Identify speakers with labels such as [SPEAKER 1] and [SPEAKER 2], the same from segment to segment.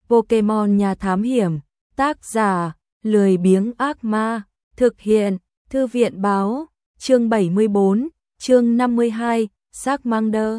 [SPEAKER 1] Pokemon nhà thám hiểm, tác giả, lười biếng ác ma, thực hiện, thư viện báo, chương 74, chương 52, Charmander.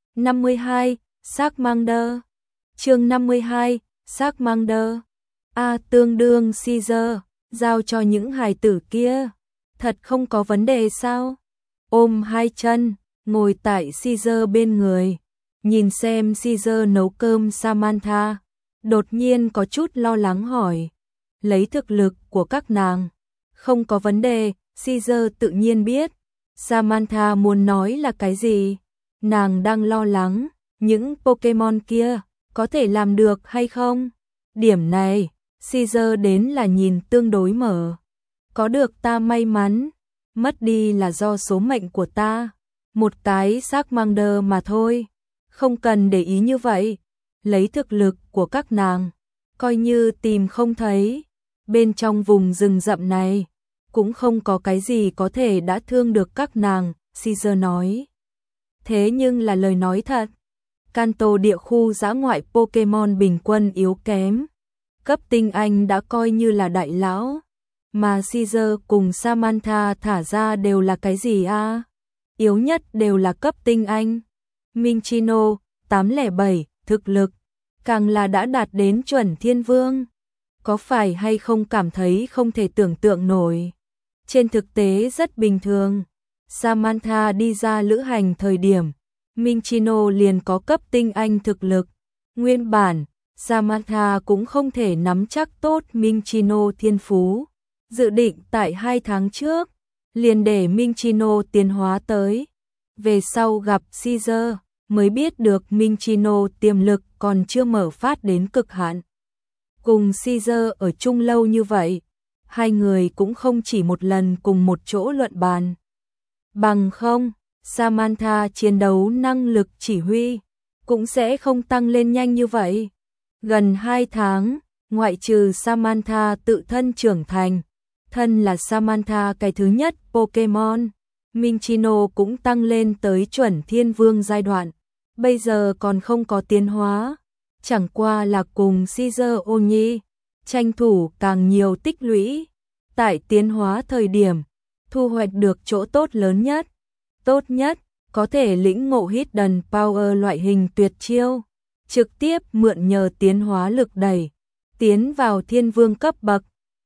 [SPEAKER 1] 52, Charmander. Chương 52, Charmander. Tương đương Caesar, giao cho những hài tử kia. Thật không có vấn đề sao? Ôm hai chân, ngồi tại Caesar bên người, nhìn xem Caesar nấu cơm. Samantha đột nhiên có chút lo lắng hỏi. Lấy thực lực của các nàng, không có vấn đề, Caesar tự nhiên biết. Samantha muốn nói là cái gì? Nàng đang lo lắng, những Pokemon kia, có thể làm được hay không? Điểm này, Caesar đến là nhìn tương đối mở. Có được ta may mắn, mất đi là do số mệnh của ta. Một cái Charmander mà thôi, không cần để ý như vậy. Lấy thực lực của các nàng, coi như tìm không thấy. Bên trong vùng rừng rậm này, cũng không có cái gì có thể đã thương được các nàng, Caesar nói. Thế nhưng là lời nói thật. Kanto địa khu dã ngoại Pokemon bình quân yếu kém. Cấp tinh anh đã coi như là đại lão. Mà Caesar cùng Samantha thả ra đều là cái gì a? Yếu nhất đều là cấp tinh anh. Minccino, 807, thực lực, càng là đã đạt đến chuẩn thiên vương. Có phải hay không cảm thấy không thể tưởng tượng nổi? Trên thực tế rất bình thường. Samantha đi ra lữ hành thời điểm, Minccino liền có cấp tinh anh thực lực. Nguyên bản, Samantha cũng không thể nắm chắc tốt Minccino thiên phú. Dự định tại 2 tháng trước, liền để Minccino tiến hóa tới. Về sau gặp Caesar, mới biết được Minccino tiềm lực còn chưa mở phát đến cực hạn. Cùng Caesar ở chung lâu như vậy, hai người cũng không chỉ một lần cùng một chỗ luận bàn. Bằng không, Samantha chiến đấu năng lực chỉ huy cũng sẽ không tăng lên nhanh như vậy. Gần 2 tháng, ngoại trừ Samantha tự thân trưởng thành, thân là Samantha cái thứ nhất Pokemon, Minccino cũng tăng lên tới chuẩn thiên vương giai đoạn. Bây giờ còn không có tiến hóa, chẳng qua là cùng Caesar Oni tranh thủ càng nhiều tích lũy. Tại tiến hóa thời điểm, thu hoạch được chỗ tốt lớn nhất. Tốt nhất, có thể lĩnh ngộ Hidden Power loại hình tuyệt chiêu, trực tiếp mượn nhờ tiến hóa lực đẩy, tiến vào thiên vương cấp bậc.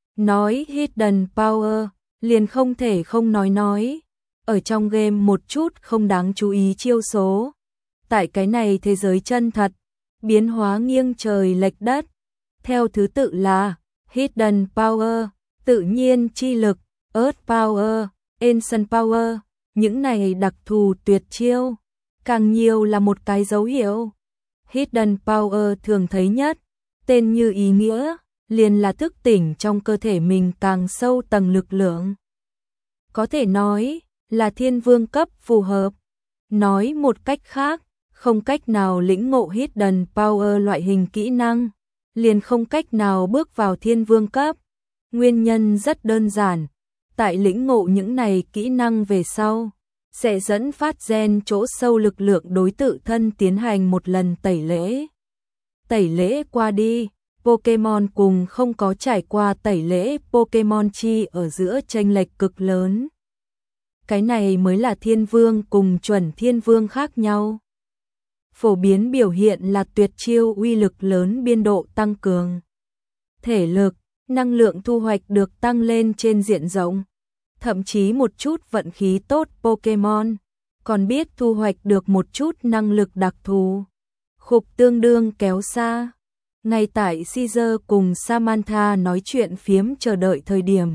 [SPEAKER 1] Nói Hidden Power, liền không thể không nói. Ở trong game một chút không đáng chú ý chiêu số. Tại cái này thế giới chân thật, biến hóa nghiêng trời lệch đất. Theo thứ tự là Hidden Power, tự nhiên chi lực, Earth Power, Ancient Power. Những này đặc thù tuyệt chiêu, càng nhiều là một cái dấu hiệu. Hidden Power thường thấy nhất, tên như ý nghĩa, liền là thức tỉnh trong cơ thể mình càng sâu tầng lực lượng. Có thể nói là thiên vương cấp phù hợp. Nói một cách khác, không cách nào lĩnh ngộ Hidden Power loại hình kỹ năng, liền không cách nào bước vào thiên vương cấp. Nguyên nhân rất đơn giản, tại lĩnh ngộ những này kỹ năng về sau, sẽ dẫn phát gen chỗ sâu lực lượng đối tự thân tiến hành một lần tẩy lễ. Tẩy lễ qua đi, Pokemon cùng không có trải qua tẩy lễ Pokemon chi ở giữa chênh lệch cực lớn. Cái này mới là thiên vương cùng chuẩn thiên vương khác nhau. Phổ biến biểu hiện là tuyệt chiêu uy lực lớn biên độ tăng cường. Thể lực, năng lượng thu hoạch được tăng lên trên diện rộng. Thậm chí một chút vận khí tốt Pokemon, còn biết thu hoạch được một chút năng lực đặc thù. Khục tương đương kéo xa. Ngay tại Caesar cùng Samantha nói chuyện phiếm chờ đợi thời điểm.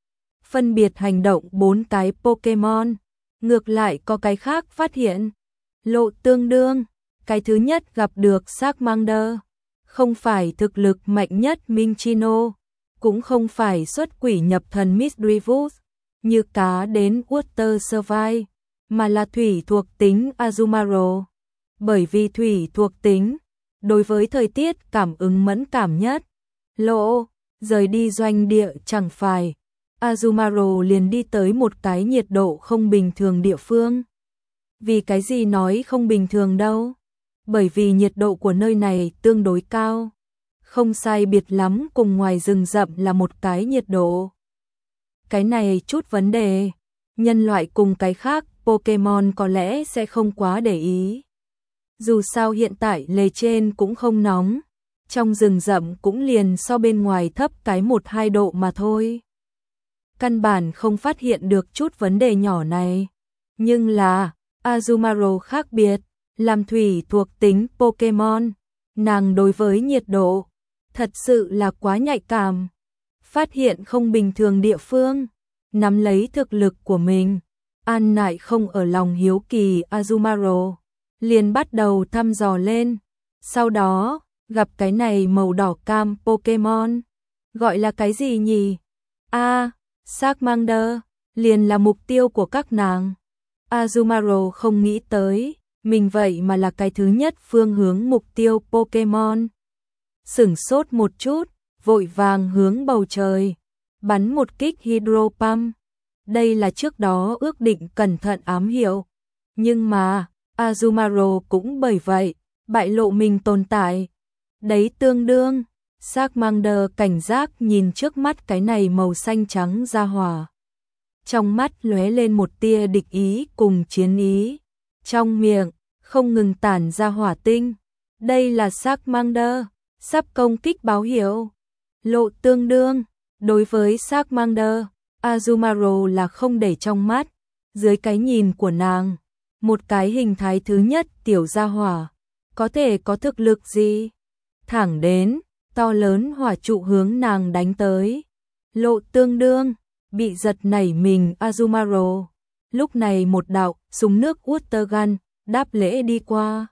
[SPEAKER 1] Phân biệt hành động 4 cái Pokemon, ngược lại có cái khác phát hiện. Lộ tương đương, cái thứ nhất gặp được Charmander, không phải thực lực mạnh nhất Minccino, cũng không phải xuất quỷ nhập thần Misdreavus, như cá đến Water Survive, mà là thủy thuộc tính Azumarill. Bởi vì thủy thuộc tính, đối với thời tiết cảm ứng mẫn cảm nhất. Lộ, rời đi doanh địa chẳng phải, Azumarill liền đi tới một cái nhiệt độ không bình thường địa phương. Vì cái gì nói không bình thường đâu? Bởi vì nhiệt độ của nơi này tương đối cao. không sai biệt lắm cùng ngoài rừng rậm là một cái nhiệt độ. Cái này chút vấn đề, nhân loại cùng cái khác Pokemon có lẽ sẽ không quá để ý. Dù sao hiện tại lề trên cũng không nóng, trong rừng rậm cũng liền so bên ngoài thấp cái 1-2 độ mà thôi. Căn bản không phát hiện được chút vấn đề nhỏ này. Nhưng là, Azumarill khác biệt, làm thủy thuộc tính Pokemon, nàng đối với nhiệt độ, thật sự là quá nhạy cảm. Phát hiện không bình thường địa phương, nắm lấy thực lực của mình, An Nại không ở lòng hiếu kỳ Azumarill, liền bắt đầu thăm dò lên. Sau đó, gặp cái này màu đỏ cam Pokemon, gọi là cái gì nhỉ? Charmander, liền là mục tiêu của các nàng. Azumarill không nghĩ tới, mình vậy mà là cái thứ nhất phương hướng mục tiêu Pokemon. Sửng sốt một chút, vội vàng hướng bầu trời, bắn một kích Hydro Pump. Đây là trước đó ước định cẩn thận ám hiệu. Nhưng mà, Azumarill cũng bởi vậy, bại lộ mình tồn tại. Đấy tương đương, Charmander cảnh giác nhìn trước mắt cái này màu xanh trắng ra hỏa. Trong mắt lóe lên một tia địch ý cùng chiến ý. Trong miệng, không ngừng tản ra hỏa tinh. Đây là Charmander, sắp công kích báo hiệu. Lộ tương đương, đối với Charmander, Azumarill là không để trong mắt. Dưới cái nhìn của nàng, một cái hình thái thứ nhất tiểu gia hỏa, có thể có thực lực gì? Thẳng đến, to lớn hỏa trụ hướng nàng đánh tới. Lộ tương đương, bị giật nảy mình Azumarill. Lúc này một đạo súng nước Water Gun đáp lễ đi qua.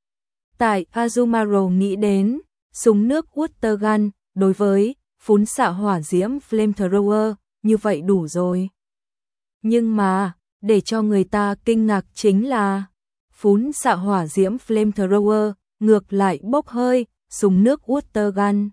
[SPEAKER 1] Tại Azumarill nghĩ đến, súng nước Water Gun đối với phún xạ hỏa diễm Flamethrower như vậy đủ rồi. Nhưng mà, để cho người ta kinh ngạc chính là phún xạ hỏa diễm Flamethrower ngược lại bốc hơi súng nước Water Gun.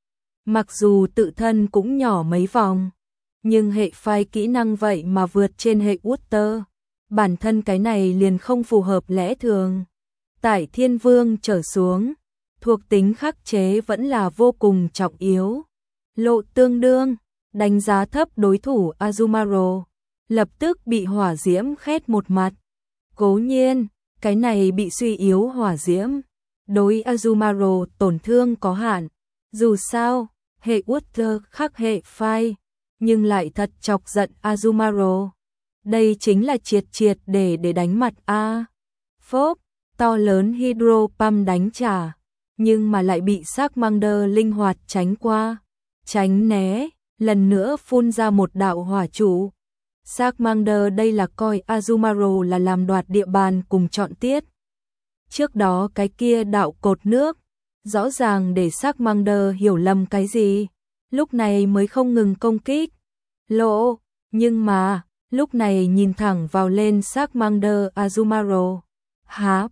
[SPEAKER 1] Mặc dù tự thân cũng nhỏ mấy vòng, nhưng hệ phái kỹ năng vậy mà vượt trên hệ Water. Bản thân cái này liền không phù hợp lẽ thường. Tại Thiên Vương trở xuống, thuộc tính khắc chế vẫn là vô cùng trọng yếu. Lộ tương đương, đánh giá thấp đối thủ Azumarill, lập tức bị hỏa diễm khét một mặt. Cố nhiên, cái này bị suy yếu hỏa diễm, đối Azumarill tổn thương có hạn. Dù sao, hệ Water khác hệ Fire, nhưng lại thật chọc giận Azumarill. Đây chính là triệt để đánh mặt a. Phốp, to lớn Hydro Pump đánh trả, nhưng mà lại bị Charmander linh hoạt tránh qua, tránh né, lần nữa phun ra một đạo hỏa trụ. Charmander đây là coi Azumarill là làm đoạt địa bàn cùng chọn tiết. Trước đó cái kia đạo cột nước, rõ ràng để Charmander hiểu lầm cái gì, lúc này mới không ngừng công kích. Lộ, nhưng mà, lúc này nhìn thẳng vào lên Charmander Azumarill. Há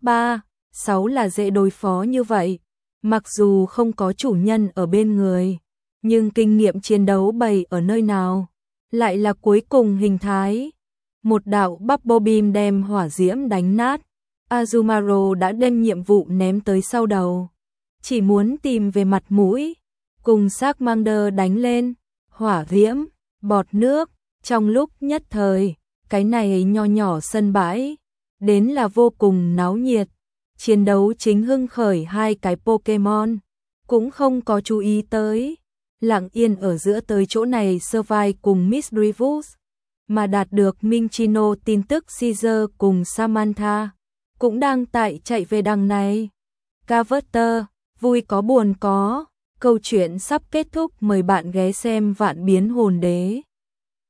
[SPEAKER 1] 3-6 là dễ đối phó như vậy, mặc dù không có chủ nhân ở bên người, nhưng kinh nghiệm chiến đấu bày ở nơi nào, lại là cuối cùng hình thái. Một đạo Bubble Beam đem hỏa diễm đánh nát, Azumarill đã đem nhiệm vụ ném tới sau đầu, chỉ muốn tìm về mặt mũi, cùng Charmander đánh lên, hỏa diễm, bọt nước, trong lúc nhất thời, cái này nho nhỏ sân bãi, đến là vô cùng náo nhiệt. Chiến đấu chính hưng khởi, hai cái Pokemon cũng không có chú ý tới, lặng yên ở giữa tới chỗ này survive cùng Misdreavus, mà đạt được Minccino tin tức Caesar cùng Samantha cũng đang tại chạy về đằng này. Carver, vui có buồn có, câu chuyện sắp kết thúc, mời bạn ghé xem Vạn Biến Hồn Đế.